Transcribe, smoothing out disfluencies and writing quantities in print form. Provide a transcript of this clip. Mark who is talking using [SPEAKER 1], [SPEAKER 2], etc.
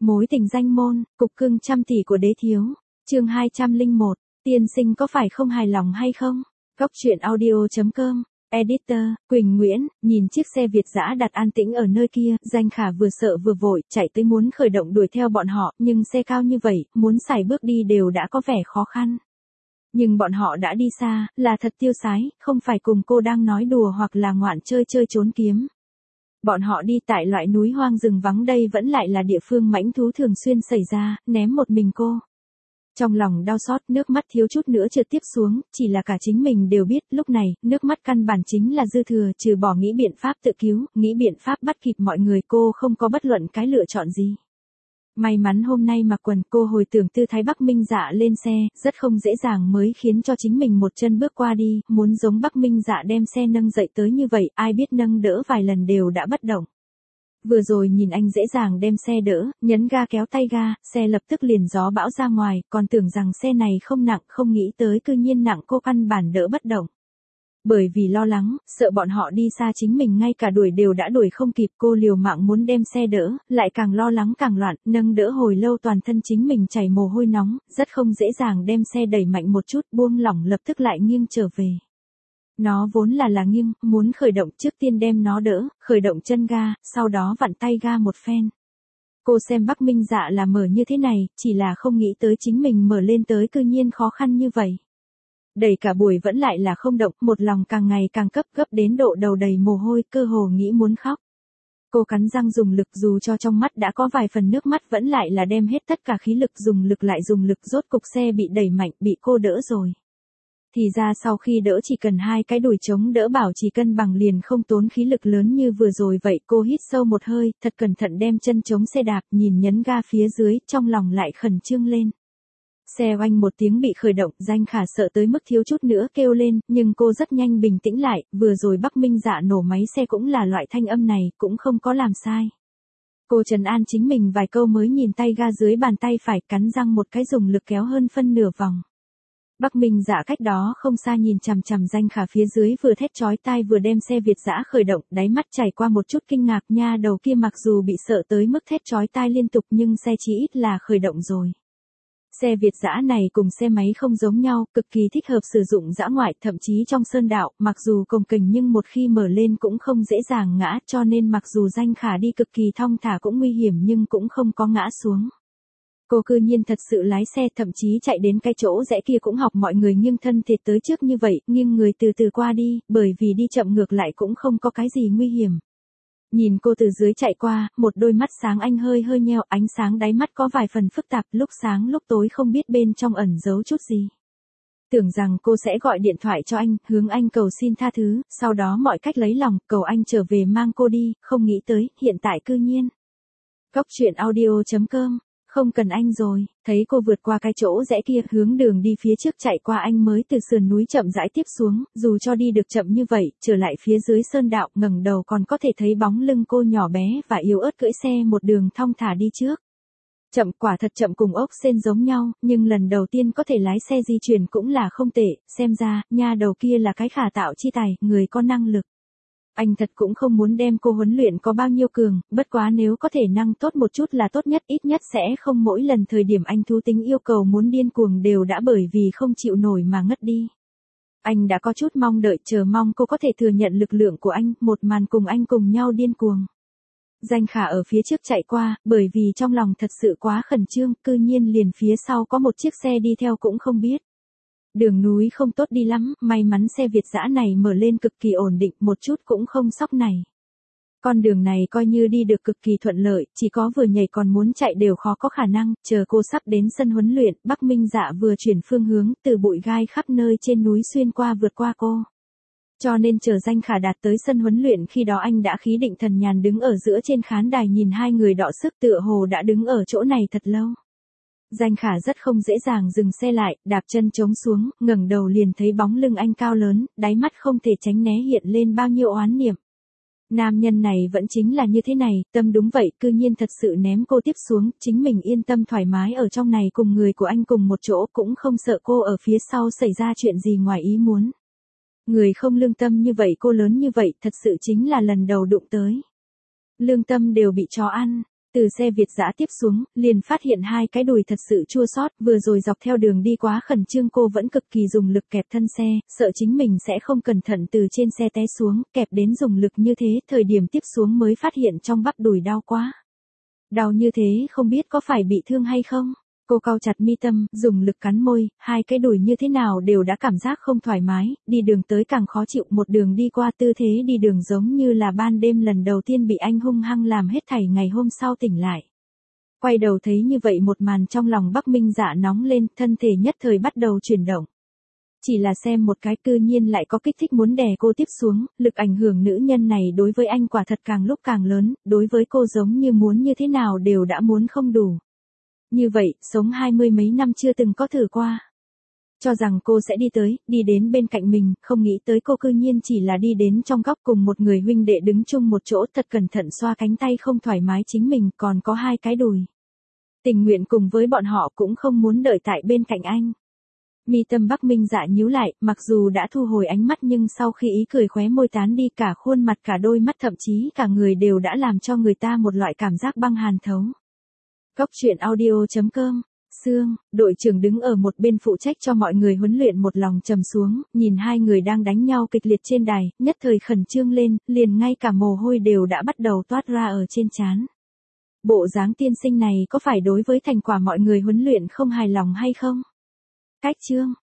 [SPEAKER 1] Mối tình danh môn, cục cưng trăm tỷ của đế thiếu. Chương 201, tiên sinh có phải không hài lòng hay không? Góc truyện audio.com. Editor, Quỳnh Nguyễn, nhìn chiếc xe Việt dã đặt an tĩnh ở nơi kia, Danh Khả vừa sợ vừa vội, chạy tới muốn khởi động đuổi theo bọn họ, nhưng xe cao như vậy, muốn xài bước đi đều đã có vẻ khó khăn. Nhưng bọn họ đã đi xa, là thật tiêu sái, không phải cùng cô đang nói đùa hoặc là ngoạn chơi chơi trốn kiếm. Bọn họ đi tại loại núi hoang rừng vắng, đây vẫn lại là địa phương mãnh thú thường xuyên xảy ra, ném một mình cô. Trong lòng đau xót, nước mắt thiếu chút nữa trượt tiếp xuống, chỉ là cả chính mình đều biết, lúc này, nước mắt căn bản chính là dư thừa, trừ bỏ nghĩ biện pháp tự cứu, nghĩ biện pháp bắt kịp mọi người, cô không có bất luận cái lựa chọn gì. May mắn hôm nay mặc quần, cô hồi tưởng tư thái Bắc Minh Dạ lên xe, rất không dễ dàng mới khiến cho chính mình một chân bước qua đi, muốn giống Bắc Minh Dạ đem xe nâng dậy tới như vậy, ai biết nâng đỡ vài lần đều đã bất động. Vừa rồi nhìn anh dễ dàng đem xe đỡ, nhấn ga kéo tay ga, xe lập tức liền gió bão ra ngoài, còn tưởng rằng xe này không nặng, không nghĩ tới cư nhiên nặng, cô căn bản đỡ bất động. Bởi vì lo lắng, sợ bọn họ đi xa chính mình ngay cả đuổi đều đã đuổi không kịp, cô liều mạng muốn đem xe đỡ, lại càng lo lắng càng loạn, nâng đỡ hồi lâu toàn thân chính mình chảy mồ hôi nóng, rất không dễ dàng đem xe đẩy mạnh một chút, buông lỏng lập tức lại nghiêng trở về. Nó vốn là nghiêng, muốn khởi động trước tiên đem nó đỡ, khởi động chân ga, sau đó vặn tay ga một phen. Cô xem Bắc Minh Dạ là mở như thế này, chỉ là không nghĩ tới chính mình mở lên tới cư nhiên khó khăn như vậy. Đẩy cả buổi vẫn lại là không động, một lòng càng ngày càng gấp đến độ đầu đầy mồ hôi, cơ hồ nghĩ muốn khóc. Cô cắn răng dùng lực, dù cho trong mắt đã có vài phần nước mắt vẫn lại là đem hết tất cả khí lực, dùng lực lại dùng lực, rốt cục xe bị đẩy mạnh, bị cô đỡ rồi. Thì ra sau khi đỡ chỉ cần hai cái đùi chống đỡ bảo trì cân bằng liền không tốn khí lực lớn như vừa rồi vậy. Cô hít sâu một hơi, thật cẩn thận đem chân chống xe đạp, nhìn nhấn ga phía dưới, trong lòng lại khẩn trương lên. Xe oanh một tiếng bị khởi động, Danh Khả sợ tới mức thiếu chút nữa kêu lên, nhưng cô rất nhanh bình tĩnh lại, vừa rồi Bắc Minh Dạ nổ máy xe cũng là loại thanh âm này, cũng không có làm sai. Cô trấn an chính mình vài câu mới nhìn tay ga dưới bàn tay phải, cắn răng một cái dùng lực kéo hơn phân nửa vòng. Bắc Minh Dạ cách đó không xa nhìn chằm chằm Danh Khả phía dưới, vừa thét chói tai vừa đem xe Việt dã khởi động, đáy mắt chảy qua một chút kinh ngạc, nha đầu kia mặc dù bị sợ tới mức thét chói tai liên tục nhưng xe chỉ ít là khởi động rồi. Xe Việt dã này cùng xe máy không giống nhau, cực kỳ thích hợp sử dụng dã ngoại, thậm chí trong sơn đạo, mặc dù cồng kềnh nhưng một khi mở lên cũng không dễ dàng ngã, cho nên mặc dù Danh Khả đi cực kỳ thong thả cũng nguy hiểm nhưng cũng không có ngã xuống. Cô cư nhiên thật sự lái xe, thậm chí chạy đến cái chỗ rẽ kia cũng học mọi người nghiêng thân thiệt tới trước như vậy, nghiêng người từ từ qua đi, bởi vì đi chậm ngược lại cũng không có cái gì nguy hiểm. Nhìn cô từ dưới chạy qua, một đôi mắt sáng anh hơi nheo, ánh sáng đáy mắt có vài phần phức tạp, lúc sáng lúc tối không biết bên trong ẩn giấu chút gì. Tưởng rằng cô sẽ gọi điện thoại cho anh, hướng anh cầu xin tha thứ, sau đó mọi cách lấy lòng, cầu anh trở về mang cô đi, không nghĩ tới, hiện tại cư nhiên. Góc truyện audio.com. Không cần anh rồi, thấy cô vượt qua cái chỗ rẽ kia, hướng đường đi phía trước chạy qua, anh mới từ sườn núi chậm rãi tiếp xuống, dù cho đi được chậm như vậy, trở lại phía dưới sơn đạo, ngẩng đầu còn có thể thấy bóng lưng cô nhỏ bé và yếu ớt cưỡi xe một đường thong thả đi trước. Chậm, quả thật chậm, cùng ốc sên giống nhau, nhưng lần đầu tiên có thể lái xe di chuyển cũng là không tệ, xem ra, nha đầu kia là cái khả tạo chi tài, người có năng lực. Anh thật cũng không muốn đem cô huấn luyện có bao nhiêu cường, bất quá nếu có thể năng tốt một chút là tốt nhất, ít nhất sẽ không mỗi lần thời điểm anh thú tính yêu cầu muốn điên cuồng đều đã bởi vì không chịu nổi mà ngất đi. Anh đã có chút mong đợi, chờ mong cô có thể thừa nhận lực lượng của anh, một màn cùng anh cùng nhau điên cuồng. Danh Khả ở phía trước chạy qua, bởi vì trong lòng thật sự quá khẩn trương, cư nhiên liền phía sau có một chiếc xe đi theo cũng không biết. Đường núi không tốt đi lắm, may mắn xe Việt dã này mở lên cực kỳ ổn định, một chút cũng không sóc này. Con đường này coi như đi được cực kỳ thuận lợi, chỉ có vừa nhảy còn muốn chạy đều khó có khả năng, chờ cô sắp đến sân huấn luyện, Bắc Minh Dạ vừa chuyển phương hướng, từ bụi gai khắp nơi trên núi xuyên qua vượt qua cô. Cho nên chờ Danh Khả đạt tới sân huấn luyện, khi đó anh đã khí định thần nhàn đứng ở giữa trên khán đài nhìn hai người đọ sức, tựa hồ đã đứng ở chỗ này thật lâu. Danh Khả rất không dễ dàng dừng xe lại, đạp chân trống xuống, ngẩng đầu liền thấy bóng lưng anh cao lớn, đáy mắt không thể tránh né hiện lên bao nhiêu oán niệm. Nam nhân này vẫn chính là như thế này, tâm đúng vậy, cư nhiên thật sự ném cô tiếp xuống, chính mình yên tâm thoải mái ở trong này cùng người của anh cùng một chỗ, cũng không sợ cô ở phía sau xảy ra chuyện gì ngoài ý muốn. Người không lương tâm như vậy, cô lớn như vậy, thật sự chính là lần đầu đụng tới. Lương tâm đều bị chó ăn. Từ xe Việt dã tiếp xuống, liền phát hiện hai cái đùi thật sự chua xót, vừa rồi dọc theo đường đi quá khẩn trương cô vẫn cực kỳ dùng lực kẹp thân xe, sợ chính mình sẽ không cẩn thận từ trên xe té xuống, kẹp đến dùng lực như thế, thời điểm tiếp xuống mới phát hiện trong bắp đùi đau quá. Đau như thế không biết có phải bị thương hay không? Cô cau chặt mi tâm, dùng lực cắn môi, hai cái đùi như thế nào đều đã cảm giác không thoải mái, đi đường tới càng khó chịu, một đường đi qua tư thế đi đường giống như là ban đêm lần đầu tiên bị anh hung hăng làm hết thảy ngày hôm sau tỉnh lại. Quay đầu thấy như vậy một màn trong lòng Bắc Minh Dạ nóng lên, thân thể nhất thời bắt đầu chuyển động. Chỉ là xem một cái cư nhiên lại có kích thích muốn đè cô tiếp xuống, lực ảnh hưởng nữ nhân này đối với anh quả thật càng lúc càng lớn, đối với cô giống như muốn như thế nào đều đã muốn không đủ. Như vậy, sống 20 mấy năm chưa từng có thử qua. Cho rằng cô sẽ đi đến bên cạnh mình, không nghĩ tới cô cư nhiên chỉ là đi đến trong góc cùng một người huynh đệ đứng chung một chỗ thật cẩn thận xoa cánh tay không thoải mái chính mình còn có hai cái đùi. Tình nguyện cùng với bọn họ cũng không muốn đợi tại bên cạnh anh. Mi tâm Bắc Minh Dạ nhíu lại, mặc dù đã thu hồi ánh mắt nhưng sau khi ý cười khóe môi tán đi cả khuôn mặt cả đôi mắt thậm chí cả người đều đã làm cho người ta một loại cảm giác băng hàn thấu. Góc truyện audio.com, Sương, đội trưởng đứng ở một bên phụ trách cho mọi người huấn luyện một lòng trầm xuống, nhìn hai người đang đánh nhau kịch liệt trên đài, nhất thời khẩn trương lên, liền ngay cả mồ hôi đều đã bắt đầu toát ra ở trên trán. Bộ dáng tiên sinh này có phải đối với thành quả mọi người huấn luyện không hài lòng hay không? Cách chương